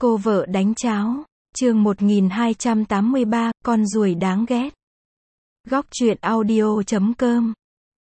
Cô vợ đánh cháo. Chương 1283, con ruồi đáng ghét. Góc truyện audio.com.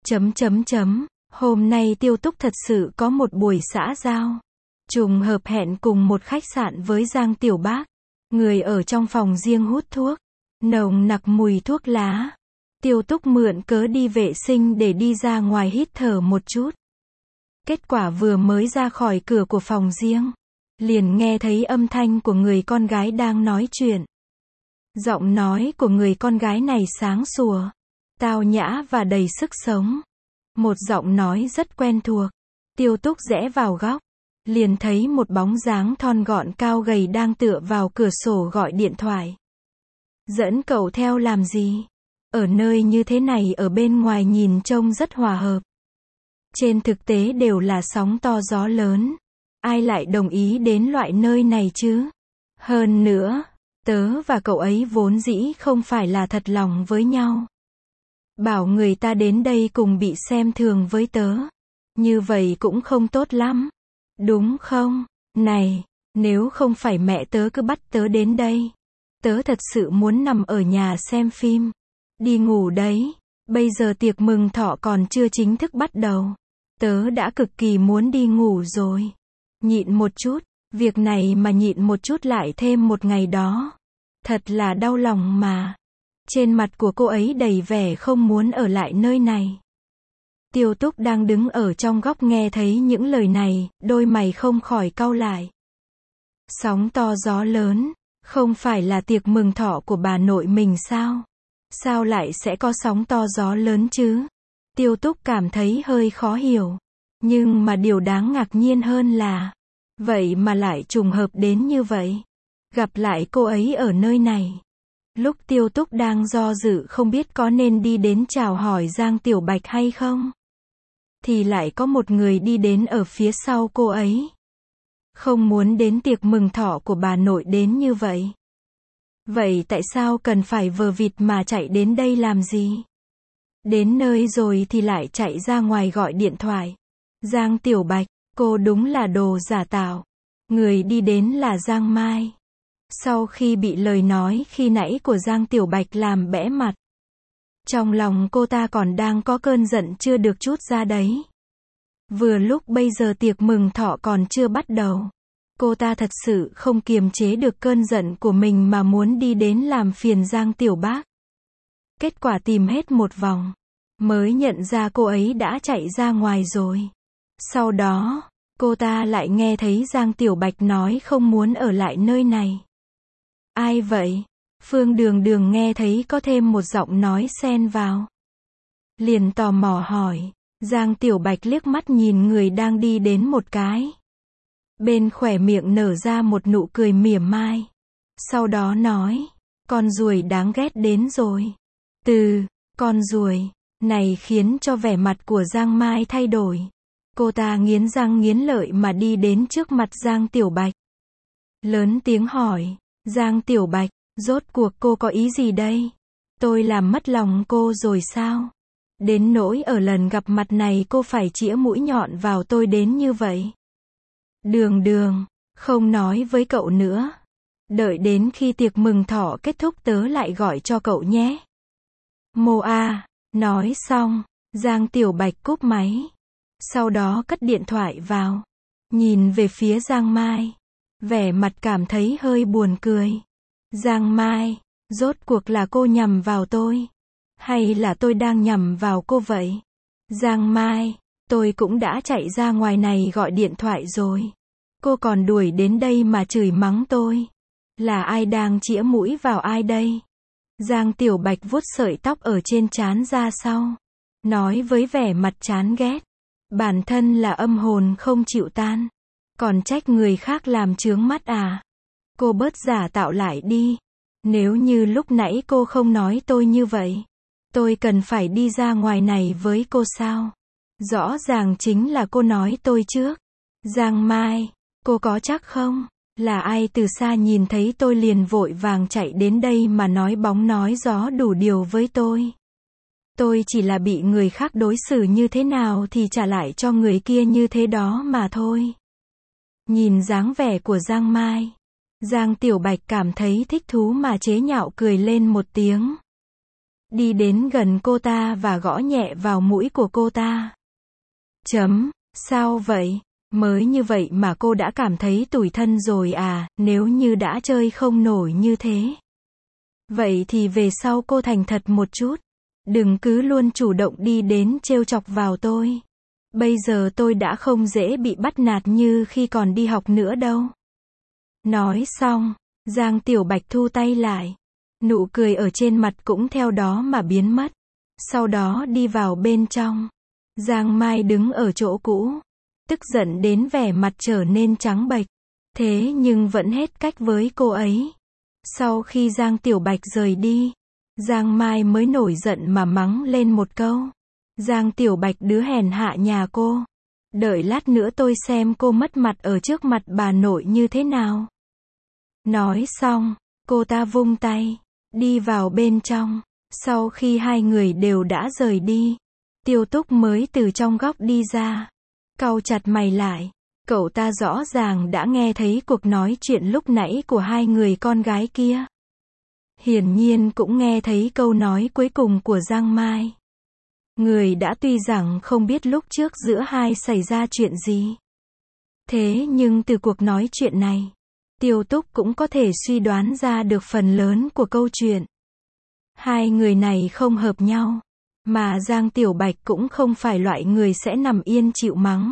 Hôm nay Tiêu Túc thật sự có một buổi xã giao. Trùng hợp hẹn cùng một khách sạn với Giang Tiểu Bác. Người ở trong phòng riêng hút thuốc. Nồng nặc mùi thuốc lá. Tiêu Túc mượn cớ đi vệ sinh để đi ra ngoài hít thở một chút. Kết quả vừa mới ra khỏi cửa của phòng riêng, liền nghe thấy âm thanh của người con gái đang nói chuyện. Giọng nói của người con gái này sáng sủa, tao nhã và đầy sức sống. Một giọng nói rất quen thuộc. Tiêu Túc rẽ vào góc, liền thấy một bóng dáng thon gọn cao gầy đang tựa vào cửa sổ gọi điện thoại. Dẫn cậu theo làm gì? Ở nơi như thế này ở bên ngoài nhìn trông rất hòa hợp. Trên thực tế đều là sóng to gió lớn. Ai lại đồng ý đến loại nơi này chứ? Hơn nữa, tớ và cậu ấy vốn dĩ không phải là thật lòng với nhau. Bảo người ta đến đây cùng bị xem thường với tớ. Như vậy cũng không tốt lắm. Đúng không? Này, nếu không phải mẹ tớ cứ bắt tớ đến đây, tớ thật sự muốn nằm ở nhà xem phim. Đi ngủ đấy. Bây giờ tiệc mừng thọ còn chưa chính thức bắt đầu. Tớ đã cực kỳ muốn đi ngủ rồi. Nhịn một chút. Việc này mà nhịn một chút lại thêm một ngày đó. Thật là đau lòng mà. Trên mặt của cô ấy đầy vẻ không muốn ở lại nơi này. Tiêu Túc đang đứng ở trong góc nghe thấy những lời này, đôi mày không khỏi cau lại. Sóng to gió lớn, không phải là tiệc mừng thọ của bà nội mình sao? Sao lại sẽ có sóng to gió lớn chứ? Tiêu Túc cảm thấy hơi khó hiểu. Nhưng mà điều đáng ngạc nhiên hơn là, vậy mà lại trùng hợp đến như vậy. Gặp lại cô ấy ở nơi này. Lúc Tiêu Túc đang do dự không biết có nên đi đến chào hỏi Giang Tiểu Bạch hay không, thì lại có một người đi đến ở phía sau cô ấy. Không muốn đến tiệc mừng thọ của bà nội đến như vậy. Vậy tại sao cần phải vờ vịt mà chạy đến đây làm gì? Đến nơi rồi thì lại chạy ra ngoài gọi điện thoại. Giang Tiểu Bạch, cô đúng là đồ giả tạo. Người đi đến là Giang Mai. Sau khi bị lời nói khi nãy của Giang Tiểu Bạch làm bẽ mặt, trong lòng cô ta còn đang có cơn giận chưa được trút ra đấy. Vừa lúc bây giờ tiệc mừng thọ còn chưa bắt đầu, cô ta thật sự không kiềm chế được cơn giận của mình mà muốn đi đến làm phiền Giang Tiểu Bác. Kết quả tìm hết một vòng, mới nhận ra cô ấy đã chạy ra ngoài rồi. Sau đó, cô ta lại nghe thấy Giang Tiểu Bạch nói không muốn ở lại nơi này. Ai vậy? Phương Đường Đường nghe thấy có thêm một giọng nói xen vào. Liền tò mò hỏi. Giang Tiểu Bạch liếc mắt nhìn người đang đi đến một cái. Bên khóe miệng nở ra một nụ cười mỉa mai. Sau đó nói, con ruồi đáng ghét đến rồi. Từ, con ruồi, này khiến cho vẻ mặt của Giang Mai thay đổi. Cô ta nghiến răng nghiến lợi mà đi đến trước mặt Giang Tiểu Bạch. Lớn tiếng hỏi, Giang Tiểu Bạch, rốt cuộc cô có ý gì đây? Tôi làm mất lòng cô rồi sao? Đến nỗi ở lần gặp mặt này cô phải chĩa mũi nhọn vào tôi đến như vậy. Đường Đường, không nói với cậu nữa. Đợi đến khi tiệc mừng thọ kết thúc tớ lại gọi cho cậu nhé. Mô A, nói xong, Giang Tiểu Bạch cúp máy. Sau đó cất điện thoại vào. Nhìn về phía Giang Mai. Vẻ mặt cảm thấy hơi buồn cười. Giang Mai, rốt cuộc là cô nhằm vào tôi? Hay là tôi đang nhằm vào cô vậy? Giang Mai, tôi cũng đã chạy ra ngoài này gọi điện thoại rồi. Cô còn đuổi đến đây mà chửi mắng tôi. Là ai đang chĩa mũi vào ai đây? Giang Tiểu Bạch vuốt sợi tóc ở trên trán ra sau. Nói với vẻ mặt chán ghét. Bản thân là âm hồn không chịu tan. Còn trách người khác làm chướng mắt à? Cô bớt giả tạo lại đi. Nếu như lúc nãy cô không nói tôi như vậy, tôi cần phải đi ra ngoài này với cô sao? Rõ ràng chính là cô nói tôi trước. Giang Mai, cô có chắc không? Là ai từ xa nhìn thấy tôi liền vội vàng chạy đến đây mà nói bóng nói gió đủ điều với tôi? Tôi chỉ là bị người khác đối xử như thế nào thì trả lại cho người kia như thế đó mà thôi. Nhìn dáng vẻ của Giang Mai, Giang Tiểu Bạch cảm thấy thích thú mà chế nhạo cười lên một tiếng. Đi đến gần cô ta và gõ nhẹ vào mũi của cô ta. Sao vậy? Mới như vậy mà cô đã cảm thấy tủi thân rồi à, nếu như đã chơi không nổi như thế. Vậy thì về sau cô thành thật một chút. Đừng cứ luôn chủ động đi đến trêu chọc vào tôi. Bây giờ tôi đã không dễ bị bắt nạt như khi còn đi học nữa đâu. Nói xong, Giang Tiểu Bạch thu tay lại. Nụ cười ở trên mặt cũng theo đó mà biến mất. Sau đó đi vào bên trong. Giang Mai đứng ở chỗ cũ. Tức giận đến vẻ mặt trở nên trắng bệch. Thế nhưng vẫn hết cách với cô ấy. Sau khi Giang Tiểu Bạch rời đi, Giang Mai mới nổi giận mà mắng lên một câu. Giang Tiểu Bạch đứa hèn hạ nhà cô. Đợi lát nữa tôi xem cô mất mặt ở trước mặt bà nội như thế nào. Nói xong, cô ta vung tay, đi vào bên trong. Sau khi hai người đều đã rời đi, Tiêu Túc mới từ trong góc đi ra. Cau chặt mày lại. Cậu ta rõ ràng đã nghe thấy cuộc nói chuyện lúc nãy của hai người con gái kia. Hiển nhiên cũng nghe thấy câu nói cuối cùng của Giang Mai. Người đã tuy rằng không biết lúc trước giữa hai xảy ra chuyện gì. Thế nhưng từ cuộc nói chuyện này, Tiêu Túc cũng có thể suy đoán ra được phần lớn của câu chuyện. Hai người này không hợp nhau, mà Giang Tiểu Bạch cũng không phải loại người sẽ nằm yên chịu mắng.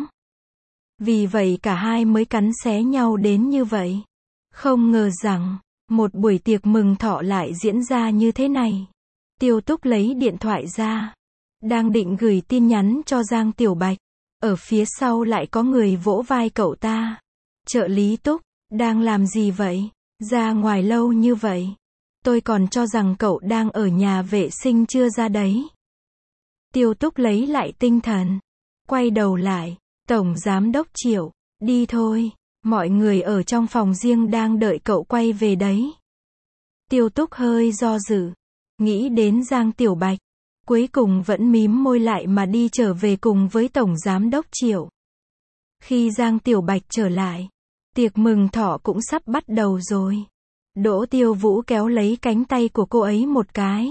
Vì vậy cả hai mới cắn xé nhau đến như vậy. Không ngờ rằng, một buổi tiệc mừng thọ lại diễn ra như thế này. Tiêu Túc lấy điện thoại ra, đang định gửi tin nhắn cho Giang Tiểu Bạch. Ở phía sau lại có người vỗ vai cậu ta. Trợ lý Túc, đang làm gì vậy? Ra ngoài lâu như vậy. Tôi còn cho rằng cậu đang ở nhà vệ sinh chưa ra đấy. Tiêu Túc lấy lại tinh thần. Quay đầu lại. Tổng Giám Đốc Triệu, đi thôi. Mọi người ở trong phòng riêng đang đợi cậu quay về đấy. Tiêu Túc hơi do dự. Nghĩ đến Giang Tiểu Bạch. Cuối cùng vẫn mím môi lại mà đi trở về cùng với Tổng Giám Đốc Triệu. Khi Giang Tiểu Bạch trở lại, tiệc mừng thọ cũng sắp bắt đầu rồi. Đỗ Tiêu Vũ kéo lấy cánh tay của cô ấy một cái.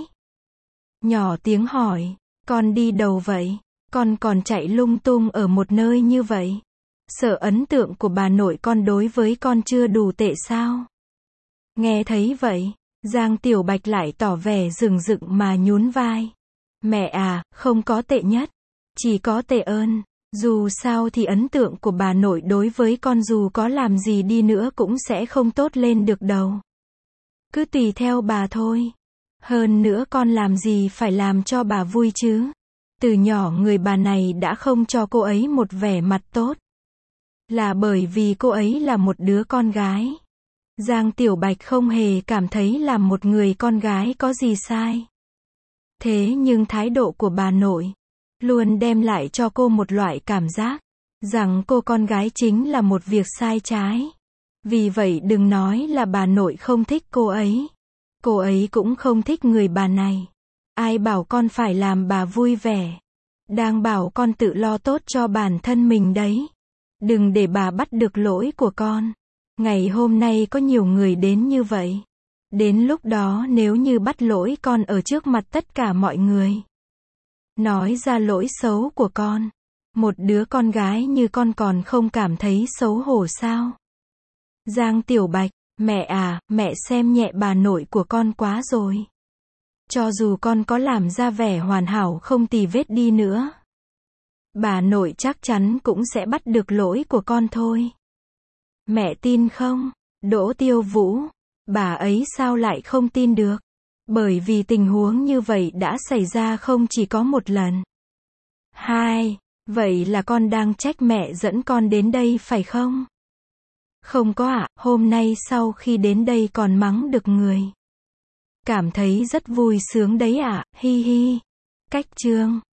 Nhỏ tiếng hỏi, con đi đâu vậy? Con còn chạy lung tung ở một nơi như vậy. Sợ ấn tượng của bà nội con đối với con chưa đủ tệ sao? Nghe thấy vậy, Giang Tiểu Bạch lại tỏ vẻ rừng rực mà nhún vai. Mẹ à, không có tệ nhất. Chỉ có tệ ơn. Dù sao thì ấn tượng của bà nội đối với con dù có làm gì đi nữa cũng sẽ không tốt lên được đâu. Cứ tùy theo bà thôi. Hơn nữa con làm gì phải làm cho bà vui chứ. Từ nhỏ người bà này đã không cho cô ấy một vẻ mặt tốt. Là bởi vì cô ấy là một đứa con gái. Giang Tiểu Bạch không hề cảm thấy làm một người con gái có gì sai. Thế nhưng thái độ của bà nội luôn đem lại cho cô một loại cảm giác rằng cô con gái chính là một việc sai trái. Vì vậy đừng nói là bà nội không thích cô ấy cũng không thích người bà này. Ai bảo con phải làm bà vui vẻ. Đang bảo con tự lo tốt cho bản thân mình đấy. Đừng để bà bắt được lỗi của con. Ngày hôm nay có nhiều người đến như vậy. Đến lúc đó nếu như bắt lỗi con ở trước mặt tất cả mọi người. Nói ra lỗi xấu của con. Một đứa con gái như con còn không cảm thấy xấu hổ sao? Giang Tiểu Bạch, mẹ à, mẹ xem nhẹ bà nội của con quá rồi. Cho dù con có làm ra vẻ hoàn hảo không tì vết đi nữa, bà nội chắc chắn cũng sẽ bắt được lỗi của con thôi. Mẹ tin không? Đỗ Tiêu Vũ, bà ấy sao lại không tin được? Bởi vì tình huống như vậy đã xảy ra không chỉ có một lần. Hai, vậy là con đang trách mẹ dẫn con đến đây phải không? Không có ạ, hôm nay sau khi đến đây còn mắng được người. Cảm thấy rất vui sướng đấy ạ, hi hi. Cách chương